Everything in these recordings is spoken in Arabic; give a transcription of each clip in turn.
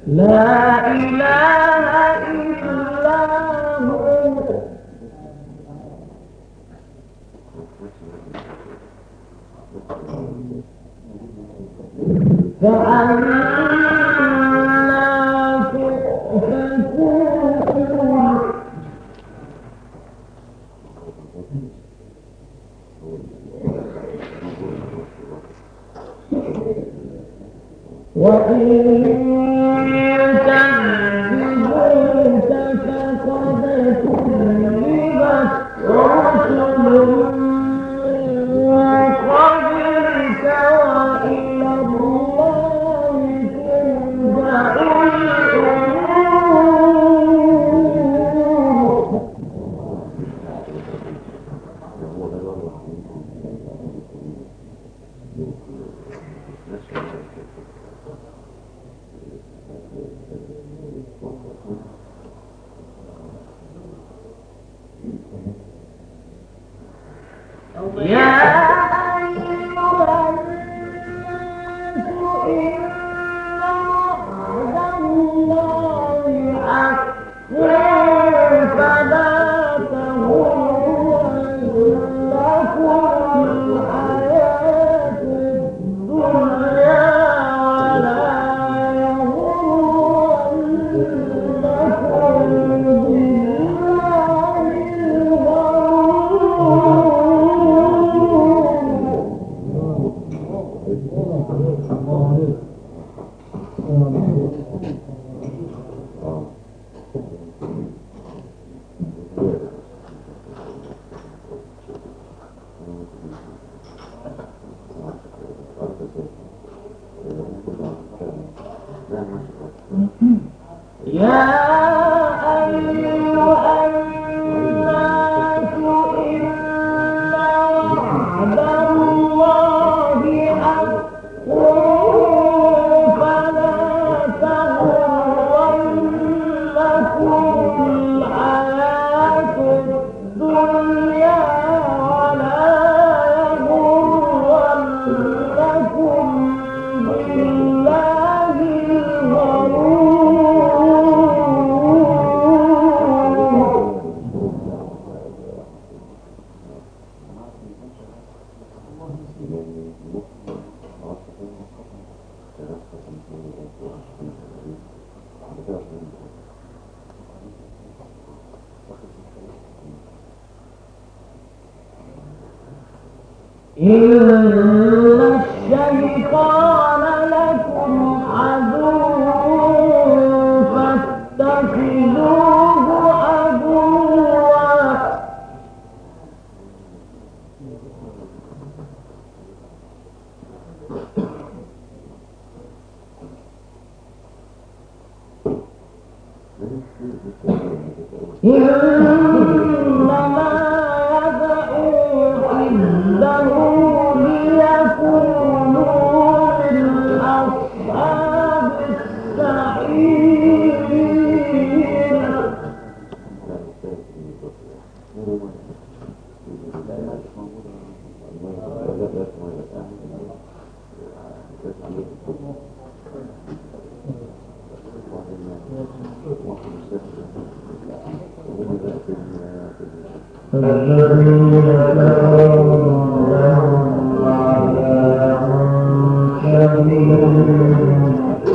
لا إله إلا هو فأنا تؤفكون وإن يكذبوك فقد كذبت رسل من قبلك وإلى الله ترجع الأمور. يا أيها الناس إن وعد الله حق فلا تغرنكم الحياة الدنيا ولا يغرنكم بالله يا أيها الناس إن وعد الله حق فلا تغرنكم الحياة الدنيا ولا يغرنكم بالله الغرور. إن الشيطان لكم عدو فاتخذوه عدوا إنما يدعو حزبه ليكونوا من أصحاب السعير. الذين كفروا لهم عذاب شديد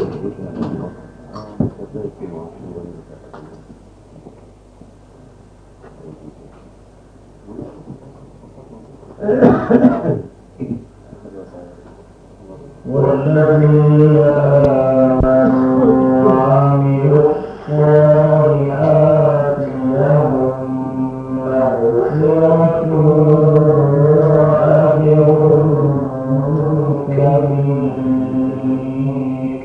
والذين آمنوا وعملوا الصالحات لهم مغفرة وأجر كبير.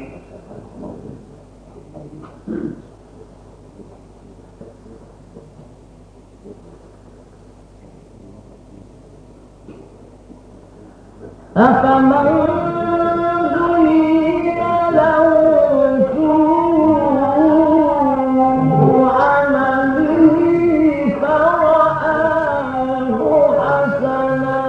أفمن زين له سوء عمله فرآه حسنا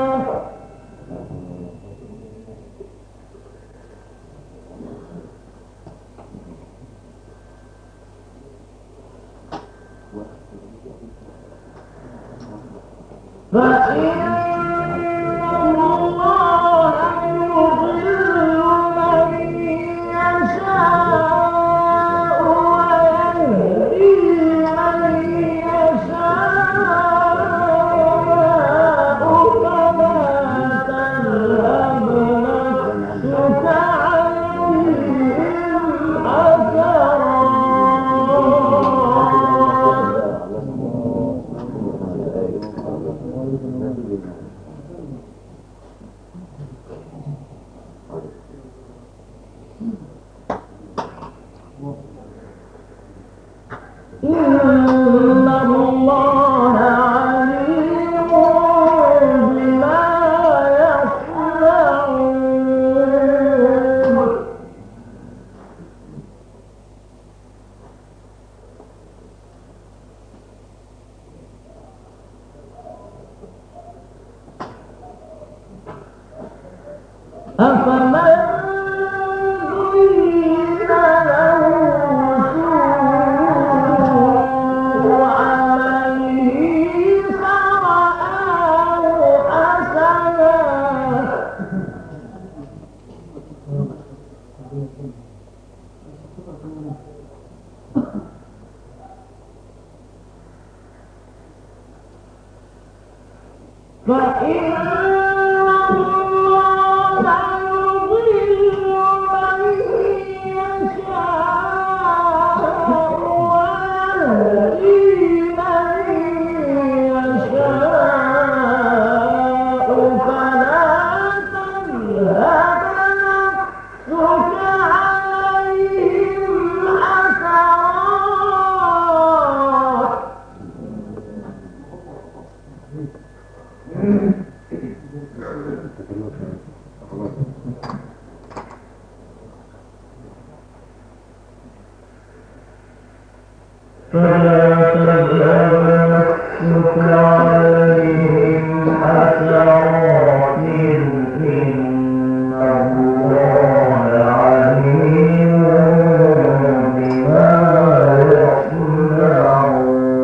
أفمن زين له سوء عمله فرآه حسنا فإن فلا تذهب نفسك عليهم حسرات إن الله عليم بما يصنعون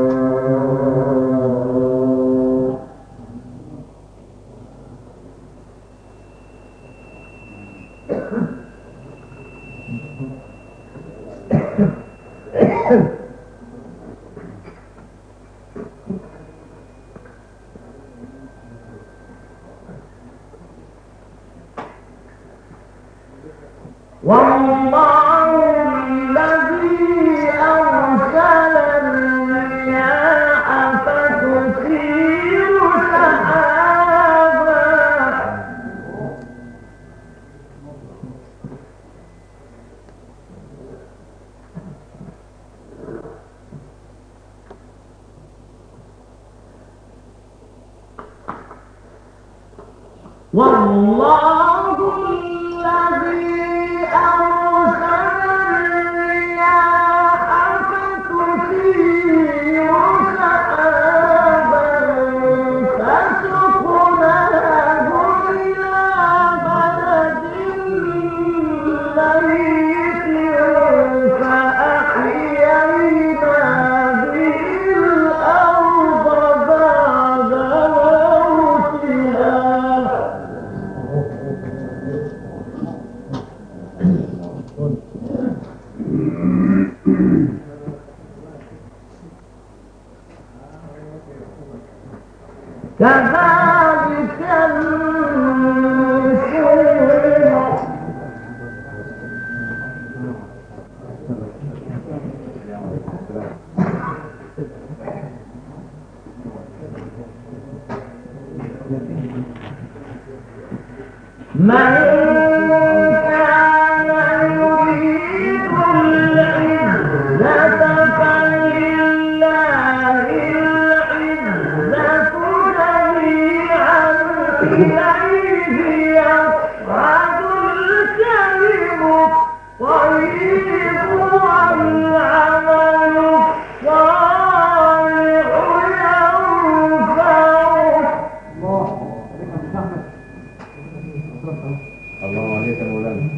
والله الذي أرسل الرياح فتثير سحابا والله الذي أرسل الرياح فتثير سحابا فسقناه إلى بلد ميت فأحيينا به الأرض بعد موتها كذلك النشور من كان يريد العزة فلله العزة جميعا إليه يصعد الكلم الطيب والعمل الصالح يرفعه. الله عليك يا مولانا.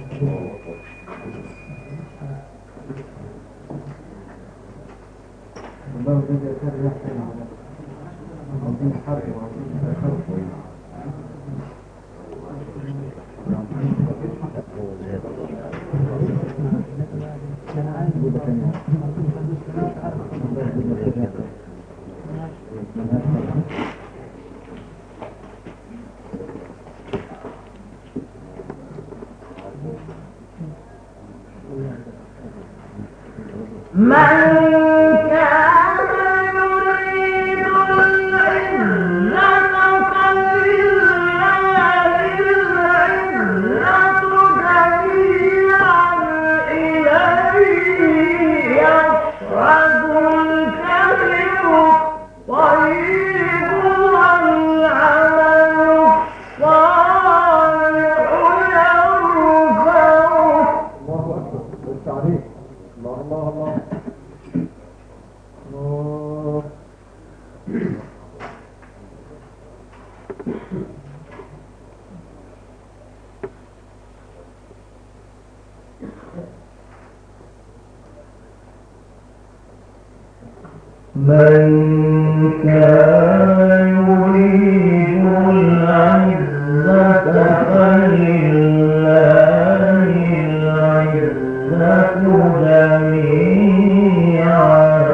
الله الذي يكاد يحسن على عظيم الحرب وعظيم الخلق من كان يريد العزة فلله العزة جميعا إليه يصعد الكلم الطيب والعمل الصالح يرفعه. الله أكبر بالتعريف. الله الله الله. من كان يريد العزة فلله العزة جميعا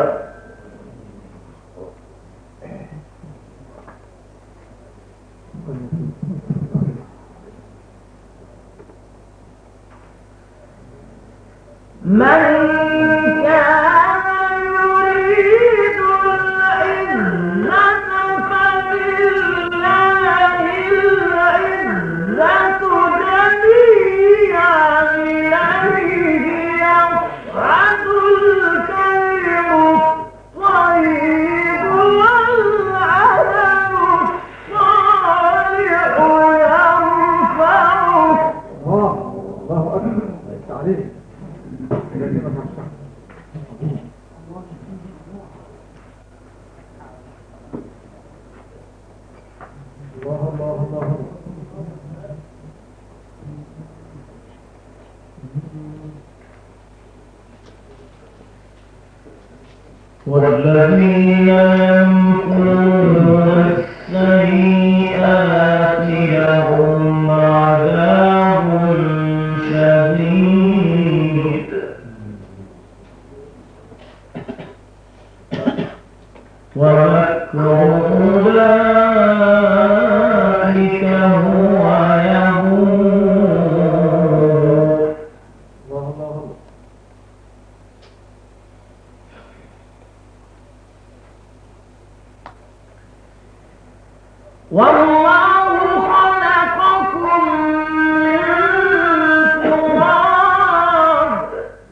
من كان يريد العزة فلله العزة جميعا إليه يصعد الكلم الطيب والعمل الصالح يرفعه. الله أكبر. التعليم الله والذين يمكرون السيئات لهم عذاب شديد ومكر أولئك هو يبور. والله خلقكم من تراب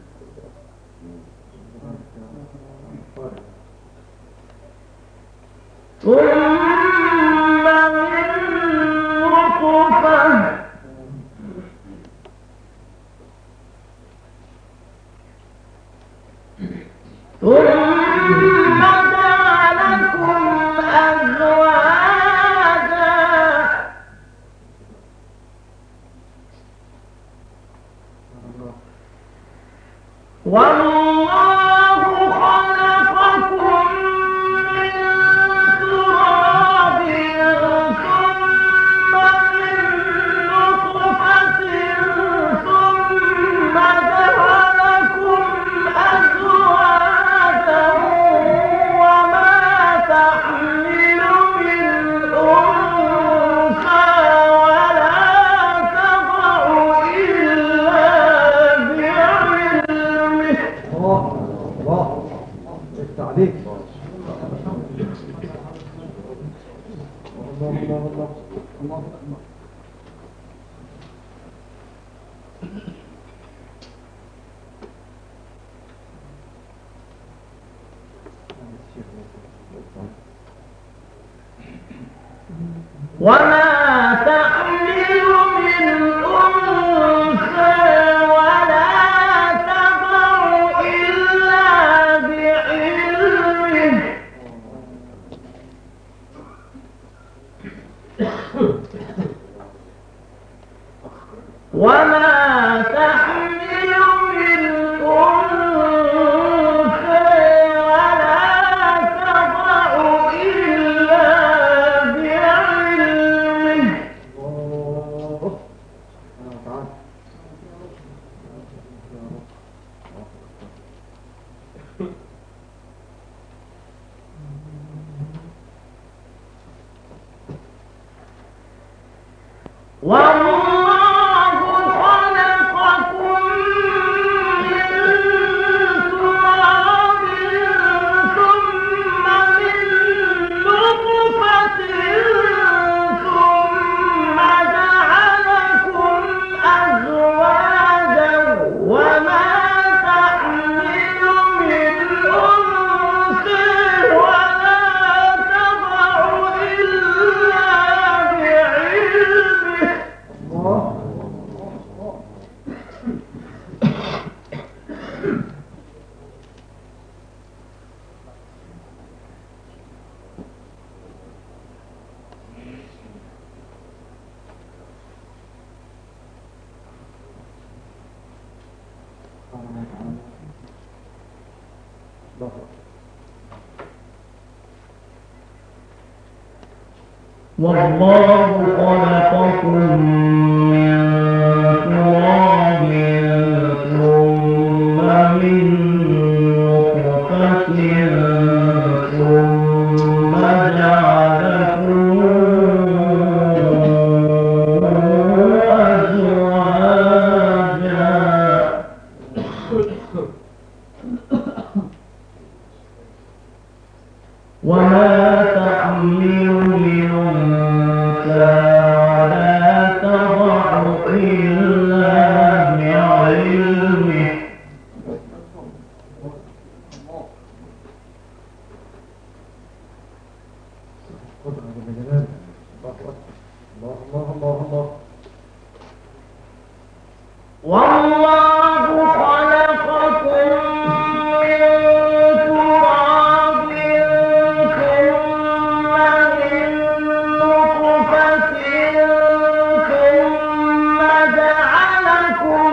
ثم من نطفة ثم جعلكم أزواجا والله خلقكم من تراب ثم من نطفة ثم جعلكم أزواجا وما تحمل من أنثى ولا تضع إلا بعلمه. الله التعليم الله وما تحمل من أنثى ولا تضع إلا بعلمه. وما تحمل من أنثى ولا تضع إلا بعلمه. والله خلقكم من تراب ثم من نطفة ثم جعلكم أزواجا وما تحمل من أنثى ولا تضع إلا بعلمه. والله خلقكم من تراب ثم من نطفة ثم جعلكم أزواجا وما تحمل من أنثى ولا تضع إلا بعلمه قدرة بجلال الله الله الله الله والله خلقكم من تراب ثم من نطفة ثم جعلكم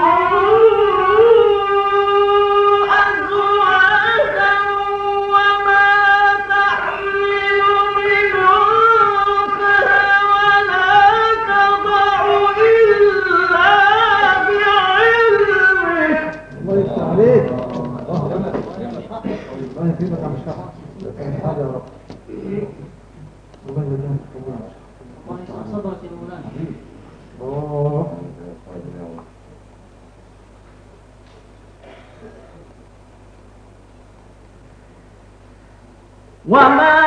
أزواجا وما تحمل من أنثى ولا تضع إلا بعلمه الله يفتح عليك الله يكرمك يا عم الشعب حاجة يا رب الله يجزاك الله يسعد صدرك يا مولانا. الله وما